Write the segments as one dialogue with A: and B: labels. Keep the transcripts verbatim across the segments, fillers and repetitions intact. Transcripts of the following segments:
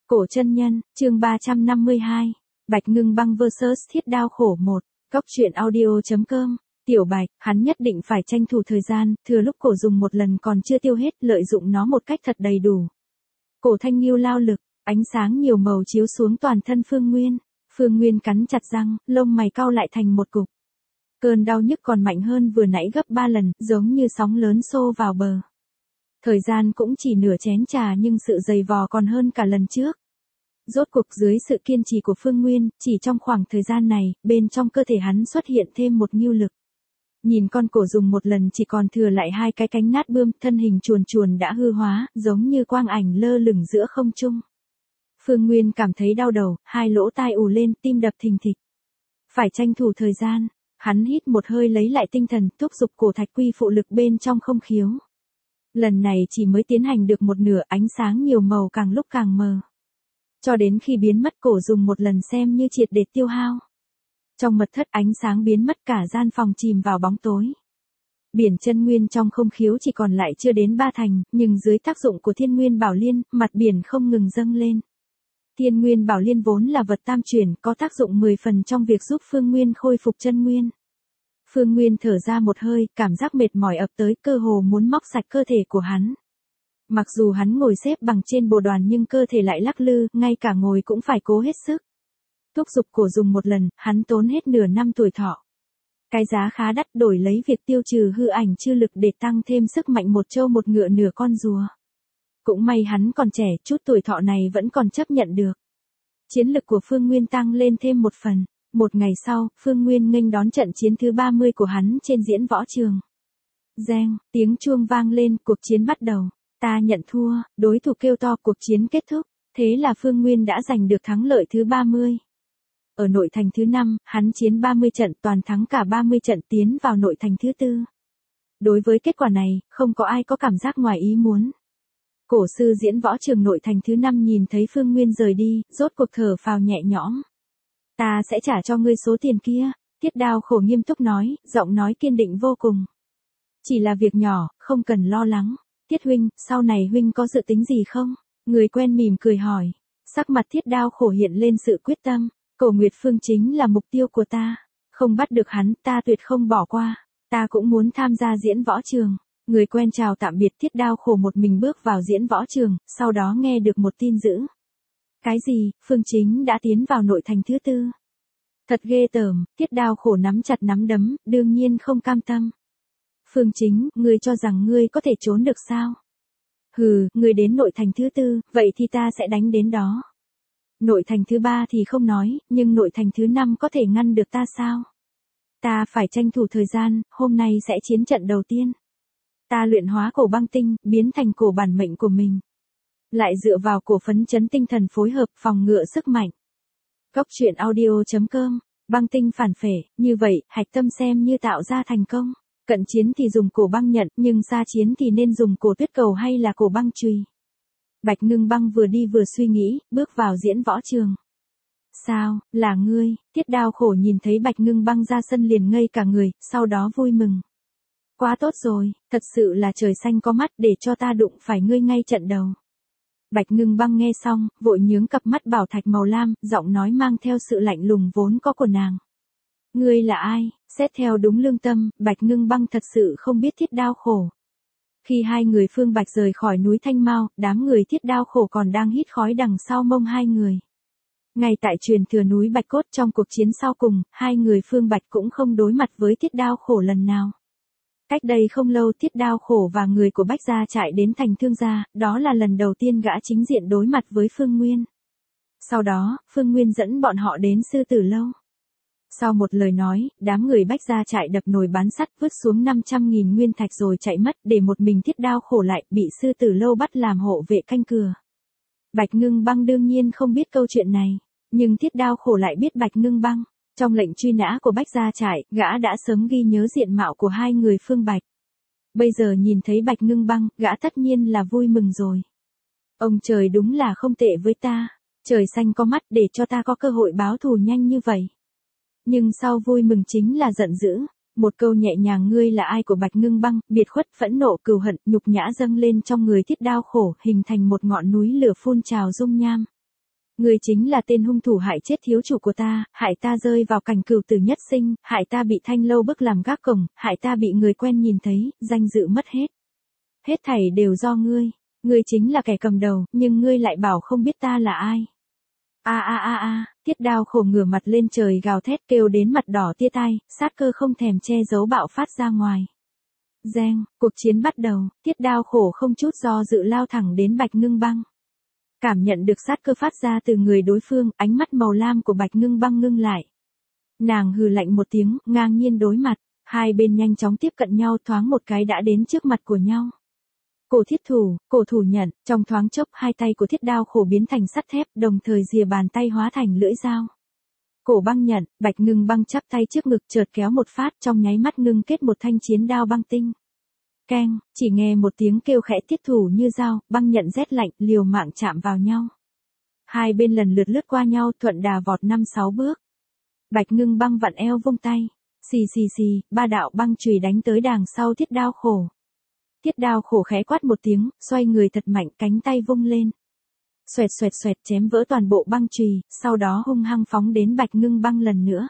A: Cổ chân nhân, chương ba trăm năm mươi hai. Bạch Ngưng Băng versus Thiết Đao Khổ một. Cốc truyện audio chấm com. Tiểu Bạch, hắn nhất định phải tranh thủ thời gian, thừa lúc cổ dùng một lần còn chưa tiêu hết, lợi dụng nó một cách thật đầy đủ. Cổ Thanh Nghiêu lao lực, ánh sáng nhiều màu chiếu xuống toàn thân Phương Nguyên. Phương Nguyên cắn chặt răng, lông mày cau lại thành một cục. Cơn đau nhức còn mạnh hơn vừa nãy gấp ba lần, giống như sóng lớn xô vào bờ. Thời gian cũng chỉ nửa chén trà nhưng sự dày vò còn hơn cả lần trước. Rốt cuộc dưới sự kiên trì của Phương Nguyên, chỉ trong khoảng thời gian này, bên trong cơ thể hắn xuất hiện thêm một ngưu lực. Nhìn con cổ dùng một lần chỉ còn thừa lại hai cái cánh nát bươm, thân hình chuồn chuồn đã hư hóa, giống như quang ảnh lơ lửng giữa không trung. Phương Nguyên cảm thấy đau đầu, hai lỗ tai ù lên, tim đập thình thịch. Phải tranh thủ thời gian, hắn hít một hơi lấy lại tinh thần, thúc giục cổ thạch quy phụ lực bên trong không khiếu. Lần này chỉ mới tiến hành được một nửa, ánh sáng nhiều màu càng lúc càng mờ. Cho đến khi biến mất, cổ dùng một lần xem như triệt để tiêu hao. Trong mật thất ánh sáng biến mất, cả gian phòng chìm vào bóng tối. Biển chân nguyên trong không khiếu chỉ còn lại chưa đến ba thành, nhưng dưới tác dụng của Thiên Nguyên Bảo Liên, mặt biển không ngừng dâng lên. Thiên Nguyên Bảo Liên vốn là vật tam chuyển, có tác dụng mười phần trong việc giúp Phương Nguyên khôi phục chân nguyên. Phương Nguyên thở ra một hơi, cảm giác mệt mỏi ập tới, cơ hồ muốn móc sạch cơ thể của hắn. Mặc dù hắn ngồi xếp bằng trên bồ đoàn nhưng cơ thể lại lắc lư, ngay cả ngồi cũng phải cố hết sức. Thúc giục cổ dùng một lần, hắn tốn hết nửa năm tuổi thọ. Cái giá khá đắt đổi lấy việc tiêu trừ hư ảnh chư lực để tăng thêm sức mạnh một trâu một ngựa nửa con rùa. Cũng may hắn còn trẻ, chút tuổi thọ này vẫn còn chấp nhận được. Chiến lực của Phương Nguyên tăng lên thêm một phần. Một ngày sau, Phương Nguyên nghênh đón trận chiến thứ ba mươi của hắn trên diễn võ trường. Reng, tiếng chuông vang lên, cuộc chiến bắt đầu. Ta nhận thua, đối thủ kêu to, cuộc chiến kết thúc. Thế là Phương Nguyên đã giành được thắng lợi thứ ba mươi. Ở nội thành thứ năm, hắn chiến ba mươi trận, toàn thắng cả ba mươi trận, tiến vào nội thành thứ tư. Đối với kết quả này, không có ai có cảm giác ngoài ý muốn. Cổ sư diễn võ trường nội thành thứ năm nhìn thấy Phương Nguyên rời đi, rốt cuộc thở phào nhẹ nhõm. Ta sẽ trả cho ngươi số tiền kia, Thiết Đao Khổ nghiêm túc nói, giọng nói kiên định vô cùng. Chỉ là việc nhỏ, không cần lo lắng. Thiết huynh, sau này huynh có dự tính gì không? Người quen mỉm cười hỏi. Sắc mặt Thiết Đao Khổ hiện lên sự quyết tâm. Cổ Nguyệt Phương chính là mục tiêu của ta. Không bắt được hắn, ta tuyệt không bỏ qua. Ta cũng muốn tham gia diễn võ trường. Người quen chào tạm biệt, Thiết Đao Khổ một mình bước vào diễn võ trường, sau đó nghe được một tin dữ. Cái gì, Phương Chính đã tiến vào nội thành thứ tư. Thật ghê tởm, Thiết Đao Khổ nắm chặt nắm đấm, đương nhiên không cam tâm. Phương Chính, ngươi cho rằng ngươi có thể trốn được sao? Hừ, ngươi đến nội thành thứ tư, vậy thì ta sẽ đánh đến đó. Nội thành thứ ba thì không nói, nhưng nội thành thứ năm có thể ngăn được ta sao? Ta phải tranh thủ thời gian, hôm nay sẽ chiến trận đầu tiên. Ta luyện hóa cổ băng tinh, biến thành cổ bản mệnh của mình. Lại dựa vào cổ phấn chấn tinh thần phối hợp, phòng ngự sức mạnh. Cốc truyện audio chấm com. Băng tinh phản phệ, như vậy, hạch tâm xem như tạo ra thành công. Cận chiến thì dùng cổ băng nhận, nhưng xa chiến thì nên dùng cổ tuyết cầu hay là cổ băng chùy. Bạch Ngưng Băng vừa đi vừa suy nghĩ, bước vào diễn võ trường. Sao, là ngươi? Thiết Đao Khổ nhìn thấy Bạch Ngưng Băng ra sân liền ngây cả người, sau đó vui mừng. Quá tốt rồi, thật sự là trời xanh có mắt để cho ta đụng phải ngươi ngay trận đầu. Bạch Ngưng Băng nghe xong, vội nhướng cặp mắt bảo thạch màu lam, giọng nói mang theo sự lạnh lùng vốn có của nàng. Ngươi là ai? Xét theo đúng lương tâm, Bạch Ngưng Băng thật sự không biết Thiết Đao Khổ. Khi hai người Phương Bạch rời khỏi núi Thanh Mao, đám người Thiết Đao Khổ còn đang hít khói đằng sau mông hai người. Ngay tại truyền thừa núi Bạch Cốt trong cuộc chiến sau cùng, hai người Phương Bạch cũng không đối mặt với Thiết Đao Khổ lần nào. Cách đây không lâu Thiết Đao Khổ và người của Bách Gia chạy đến thành Thương Gia, đó là lần đầu tiên gã chính diện đối mặt với Phương Nguyên. Sau đó, Phương Nguyên dẫn bọn họ đến Sư Tử Lâu. Sau một lời nói, đám người Bách Gia chạy đập nồi bán sắt vứt xuống năm trăm nghìn nguyên thạch rồi chạy mất, để một mình Thiết Đao Khổ lại bị Sư Tử Lâu bắt làm hộ vệ canh cửa. Bạch Ngưng Băng đương nhiên không biết câu chuyện này, nhưng Thiết Đao Khổ lại biết Bạch Ngưng Băng. Trong lệnh truy nã của Bách Gia Trại, gã đã sớm ghi nhớ diện mạo của hai người Phương Bạch. Bây giờ nhìn thấy Bạch Ngưng Băng, gã tất nhiên là vui mừng rồi. Ông trời đúng là không tệ với ta, trời xanh có mắt để cho ta có cơ hội báo thù nhanh như vậy. Nhưng sau vui mừng chính là giận dữ, một câu nhẹ nhàng ngươi là ai của Bạch Ngưng Băng, biệt khuất, phẫn nộ, cừu hận, nhục nhã dâng lên trong người Thiết Đao Khổ, hình thành một ngọn núi lửa phun trào dung nham. Ngươi chính là tên hung thủ hại chết thiếu chủ của ta, hại ta rơi vào cảnh cửu tử nhất sinh, hại ta bị Thanh Lâu bức làm gác cổng, hại ta bị người quen nhìn thấy, danh dự mất hết. Hết thảy đều do ngươi. Ngươi chính là kẻ cầm đầu, nhưng ngươi lại bảo không biết ta là ai. A a a a, Tiết Đao khổ ngửa mặt lên trời gào thét kêu đến mặt đỏ tia tai, sát cơ không thèm che giấu bạo phát ra ngoài. Reng, cuộc chiến bắt đầu, Tiết Đao khổ không chút do dự lao thẳng đến Bạch Ngưng Băng. Cảm nhận được sát cơ phát ra từ người đối phương, ánh mắt màu lam của Bạch Ngưng Băng ngưng lại. Nàng hừ lạnh một tiếng, ngang nhiên đối mặt, hai bên nhanh chóng tiếp cận nhau thoáng một cái đã đến trước mặt của nhau. Cổ thiết thủ, cổ thủ nhận, trong thoáng chốc hai tay của Thiết Đao khổ biến thành sắt thép, đồng thời rìa bàn tay hóa thành lưỡi dao. Cổ băng nhận, Bạch Ngưng Băng chắp tay trước ngực chợt kéo một phát trong nháy mắt ngưng kết một thanh chiến đao băng tinh. Keng, chỉ nghe một tiếng kêu khẽ thiết thủ như dao, băng nhận rét lạnh, liều mạng chạm vào nhau. Hai bên lần lượt lướt qua nhau thuận đà vọt năm sáu bước. Bạch Ngưng Băng vặn eo vung tay. Xì xì xì, ba đạo băng chùy đánh tới đằng sau Thiết Đao khổ. Thiết Đao khổ khẽ quát một tiếng, xoay người thật mạnh cánh tay vung lên. Xoẹt xoẹt xoẹt chém vỡ toàn bộ băng chùy, sau đó hung hăng phóng đến Bạch Ngưng Băng lần nữa.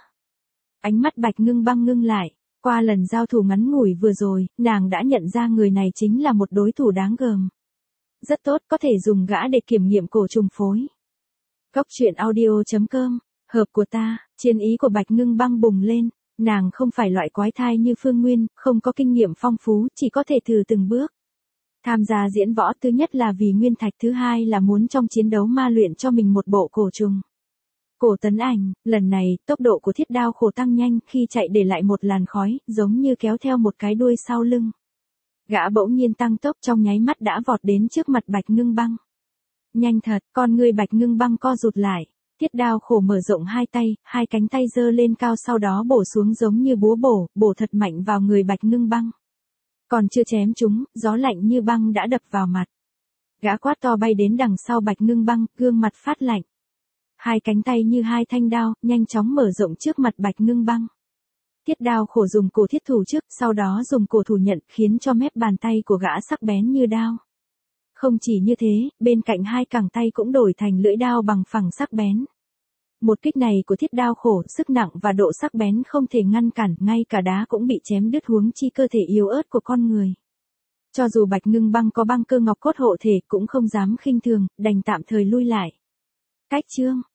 A: Ánh mắt Bạch Ngưng Băng ngưng lại. Qua lần giao thủ ngắn ngủi vừa rồi, nàng đã nhận ra người này chính là một đối thủ đáng gờm. Rất tốt, có thể dùng gã để kiểm nghiệm cổ trùng phối. Góc truyện audio chấm com, hợp của ta, chiến ý của Bạch Ngưng Băng bùng lên. Nàng không phải loại quái thai như Phương Nguyên, không có kinh nghiệm phong phú, chỉ có thể thử từng bước. Tham gia diễn võ thứ nhất là vì nguyên thạch, thứ hai là muốn trong chiến đấu ma luyện cho mình một bộ cổ trùng. Cổ tấn ảnh, lần này, tốc độ của Thiết Đao khổ tăng nhanh khi chạy để lại một làn khói, giống như kéo theo một cái đuôi sau lưng. Gã bỗng nhiên tăng tốc trong nháy mắt đã vọt đến trước mặt Bạch Ngưng Băng. Nhanh thật, con người Bạch Ngưng Băng co rụt lại. Thiết Đao khổ mở rộng hai tay, hai cánh tay giơ lên cao sau đó bổ xuống giống như búa bổ, bổ thật mạnh vào người Bạch Ngưng Băng. Còn chưa chém chúng, gió lạnh như băng đã đập vào mặt. Gã quát to bay đến đằng sau Bạch Ngưng Băng, gương mặt phát lạnh. Hai cánh tay như hai thanh đao, nhanh chóng mở rộng trước mặt Bạch Ngưng Băng. Thiết Đao khổ dùng cổ thiết thủ trước, sau đó dùng cổ thủ nhận, khiến cho mép bàn tay của gã sắc bén như đao. Không chỉ như thế, bên cạnh hai cẳng tay cũng đổi thành lưỡi đao bằng phẳng sắc bén. Một kích này của Thiết Đao khổ, sức nặng và độ sắc bén không thể ngăn cản, ngay cả đá cũng bị chém đứt huống chi cơ thể yếu ớt của con người. Cho dù Bạch Ngưng Băng có băng cơ ngọc cốt hộ thể cũng không dám khinh thường, đành tạm thời lui lại. Cách chương